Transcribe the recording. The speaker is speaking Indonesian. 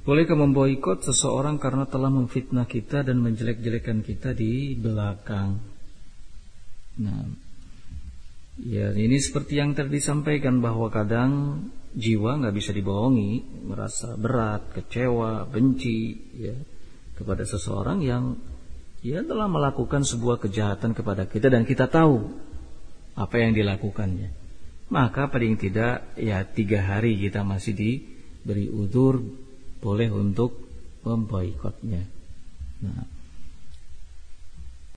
Bolehkah memboikot seseorang karena telah memfitnah kita dan menjelek-jelekan kita di belakang? Nah, ya ini seperti yang tadi disampaikan bahwa kadang jiwa nggak bisa dibohongi, merasa berat, kecewa, benci ya kepada seseorang yang ya telah melakukan sebuah kejahatan kepada kita dan kita tahu apa yang dilakukannya. Maka paling tidak ya 3 hari kita masih diberi udzur, boleh untuk memboikotnya. Nah,